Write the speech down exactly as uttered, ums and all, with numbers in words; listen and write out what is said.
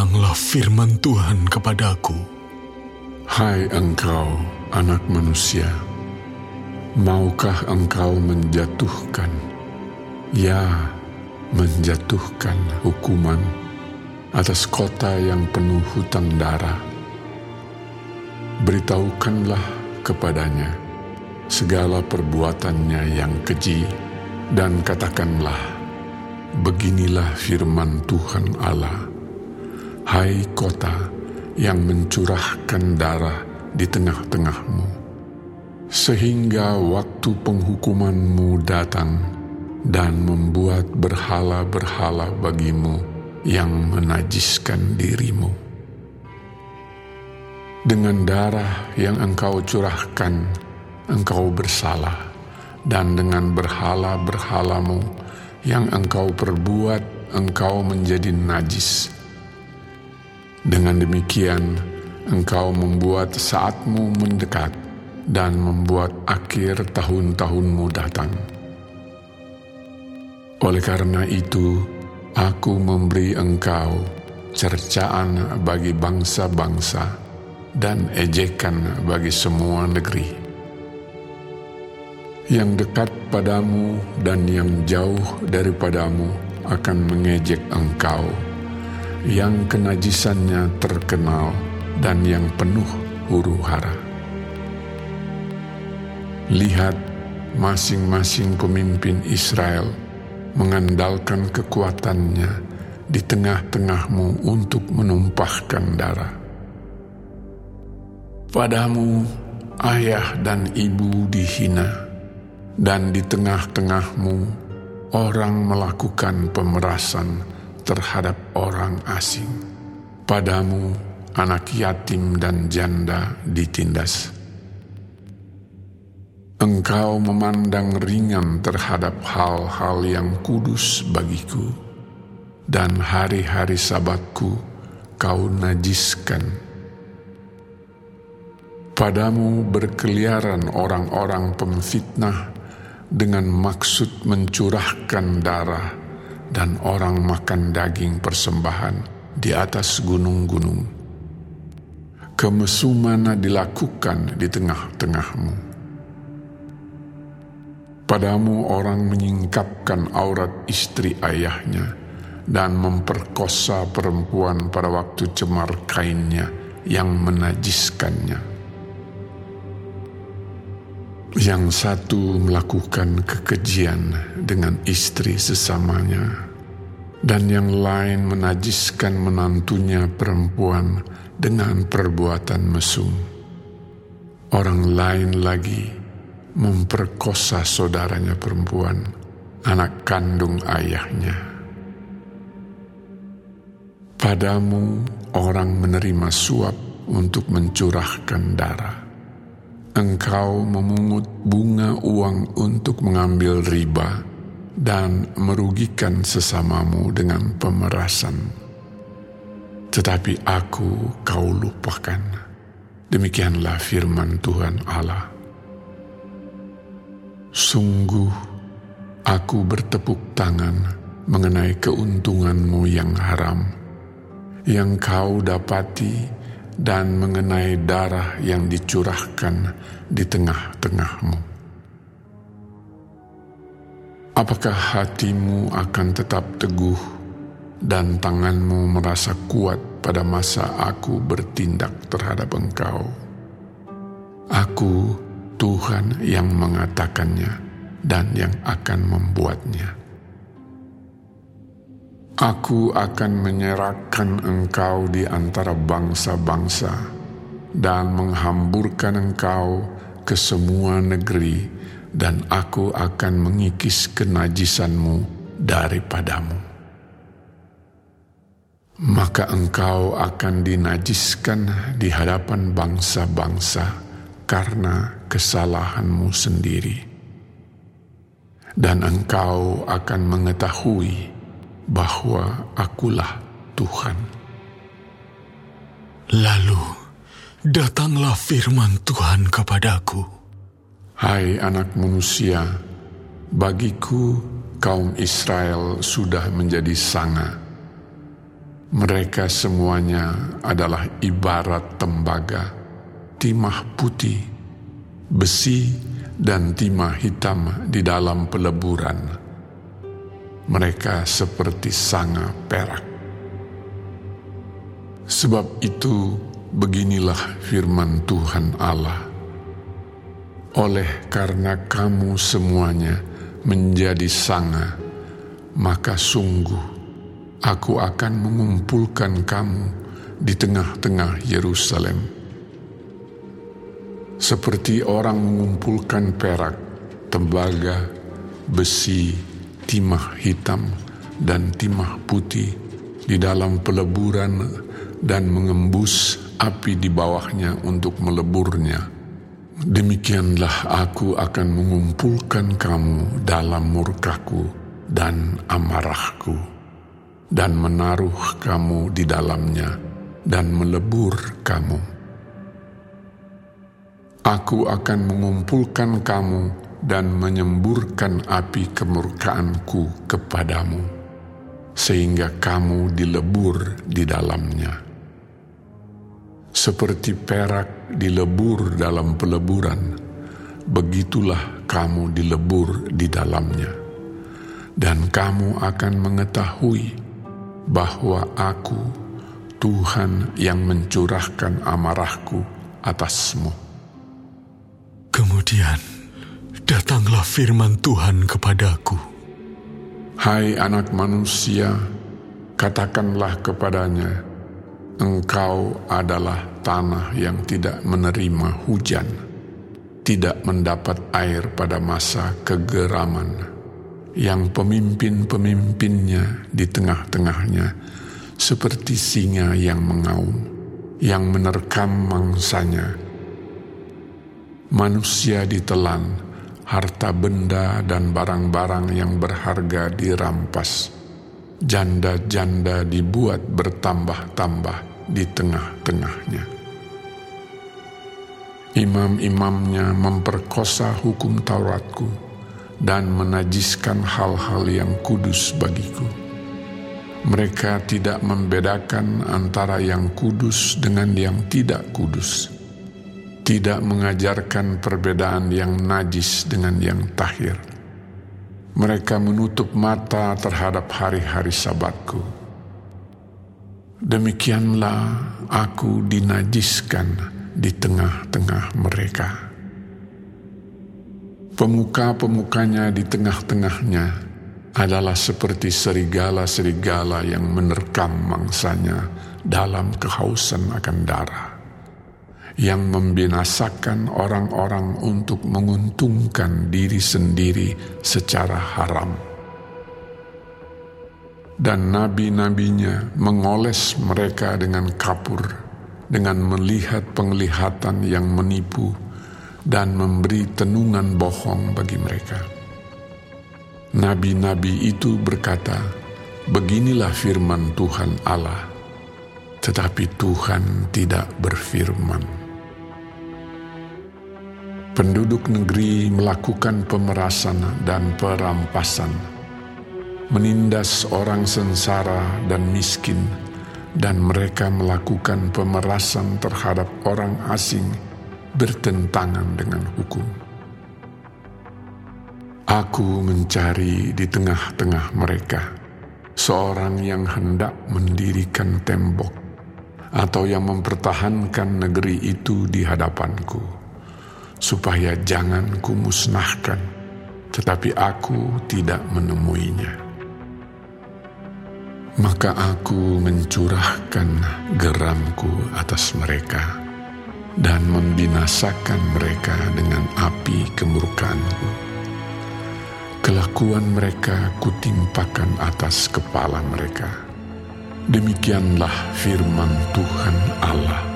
Datanglah firman Tuhan kepadaku. Hai engkau, anak manusia, maukah engkau menjatuhkan, ya, menjatuhkan hukuman atas kota yang penuh hutang darah? Beritahukanlah kepadanya segala perbuatannya yang keji, dan katakanlah, beginilah firman Tuhan Allah. Hai kota yang mencurahkan darah di tengah-tengahmu, sehingga waktu penghukumanmu datang dan membuat berhala-berhala bagimu yang menajiskan dirimu. Dengan darah yang engkau curahkan, engkau bersalah, dan dengan berhala-berhalamu yang engkau perbuat, engkau menjadi najis. Dengan demikian, engkau membuat saatmu mendekat dan membuat akhir tahun-tahunmu datang. Oleh karena itu, aku memberi engkau cercaan bagi bangsa-bangsa dan ejekan bagi semua negeri. Yang dekat padamu dan yang jauh daripadamu akan mengejek engkau, yang kenajisannya terkenal dan yang penuh huru-hara. Lihat, masing-masing pemimpin Israel mengandalkan kekuatannya di tengah-tengahmu untuk menumpahkan darah. Padamu ayah dan ibu dihina, dan di tengah-tengahmu orang melakukan pemerasan terhadap orang asing. Padamu anak yatim dan janda ditindas. Engkau memandang ringan terhadap hal-hal yang kudus bagiku, dan hari-hari Sabatku kau najiskan. Padamu berkeliaran orang-orang pemfitnah dengan maksud mencurahkan darah, dan orang makan daging persembahan di atas gunung-gunung. Kemesuman dilakukan di tengah-tengahmu. Padamu orang menyingkapkan aurat istri ayahnya dan memperkosa perempuan pada waktu cemar kainnya yang menajiskannya. Yang satu melakukan kekejian dengan istri sesamanya, dan yang lain menajiskan menantunya perempuan dengan perbuatan mesum. Orang lain lagi memperkosa saudaranya perempuan, anak kandung ayahnya. Padamu orang menerima suap untuk mencurahkan darah. Engkau memungut bunga uang untuk mengambil riba dan merugikan sesamamu dengan pemerasan. Tetapi aku kau lupakan. Demikianlah firman Tuhan Allah. Sungguh, aku bertepuk tangan mengenai keuntunganmu yang haram, yang kau dapati, dan mengenai darah yang dicurahkan di tengah-tengahmu. Apakah hatimu akan tetap teguh dan tanganmu merasa kuat pada masa aku bertindak terhadap engkau? Aku, Tuhan yang mengatakannya dan yang akan membuatnya. Aku akan menyerahkan engkau di antara bangsa-bangsa dan menghamburkan engkau ke semua negeri, dan aku akan mengikis kenajisanmu daripadamu. Maka engkau akan dinajiskan di hadapan bangsa-bangsa karena kesalahanmu sendiri, dan engkau akan mengetahui bahwa akulah Tuhan. Lalu datanglah firman Tuhan kepadaku. Hai anak manusia, bagiku kaum Israel sudah menjadi sanga. Mereka semuanya adalah ibarat tembaga, timah putih, besi, dan timah hitam di dalam peleburan. Mereka seperti sanga perak. Sebab itu, beginilah firman Tuhan Allah. Oleh karena kamu semuanya menjadi sanga, maka sungguh Aku akan mengumpulkan kamu di tengah-tengah Yerusalem. Seperti orang mengumpulkan perak, tembaga, besi, timah hitam, dan timah putih di dalam peleburan dan mengembus api di bawahnya untuk meleburnya. Demikianlah aku akan mengumpulkan kamu dalam murkaku dan amarahku, dan menaruh kamu di dalamnya, dan melebur kamu. Aku akan mengumpulkan kamu dan menyemburkan api kemurkaanku kepadamu, sehingga kamu dilebur di dalamnya. Seperti perak dilebur dalam peleburan, begitulah kamu dilebur di dalamnya. Dan kamu akan mengetahui bahwa aku, Tuhan yang mencurahkan amarahku atasmu. Kemudian datanglah firman Tuhan kepadaku. Hai anak manusia, katakanlah kepadanya, engkau adalah tanah yang tidak menerima hujan, tidak mendapat air pada masa kegeraman, yang pemimpin-pemimpinnya di tengah-tengahnya seperti singa yang mengaum, yang menerkam mangsanya. Manusia ditelan, harta benda dan barang-barang yang berharga dirampas, janda-janda dibuat bertambah-tambah di tengah-tengahnya. Imam-imamnya memperkosa hukum Tauratku dan menajiskan hal-hal yang kudus bagiku. Mereka tidak membedakan antara yang kudus dengan yang tidak kudus, tidak mengajarkan perbedaan yang najis dengan yang tahir. Mereka menutup mata terhadap hari-hari Sabatku. Demikianlah aku dinajiskan di tengah-tengah mereka. Pemuka-pemukanya di tengah-tengahnya adalah seperti serigala-serigala yang menerkam mangsanya dalam kehausan akan darah, yang membinasakan orang-orang untuk menguntungkan diri sendiri secara haram. Dan nabi-nabinya mengoles mereka dengan kapur, dengan melihat penglihatan yang menipu, dan memberi tenungan bohong bagi mereka. Nabi-nabi itu berkata, beginilah firman Tuhan Allah, tetapi Tuhan tidak berfirman. Penduduk negeri melakukan pemerasan dan perampasan, menindas orang sengsara dan miskin, dan mereka melakukan pemerasan terhadap orang asing bertentangan dengan hukum. Aku mencari di tengah-tengah mereka seorang yang hendak mendirikan tembok atau yang mempertahankan negeri itu di hadapanku, supaya jangan kumusnahkan, tetapi aku tidak menemuinya. Maka aku mencurahkan geramku atas mereka dan membinasakan mereka dengan api kemurkaanku. Kelakuan mereka kutimpakan atas kepala mereka. Demikianlah firman Tuhan Allah.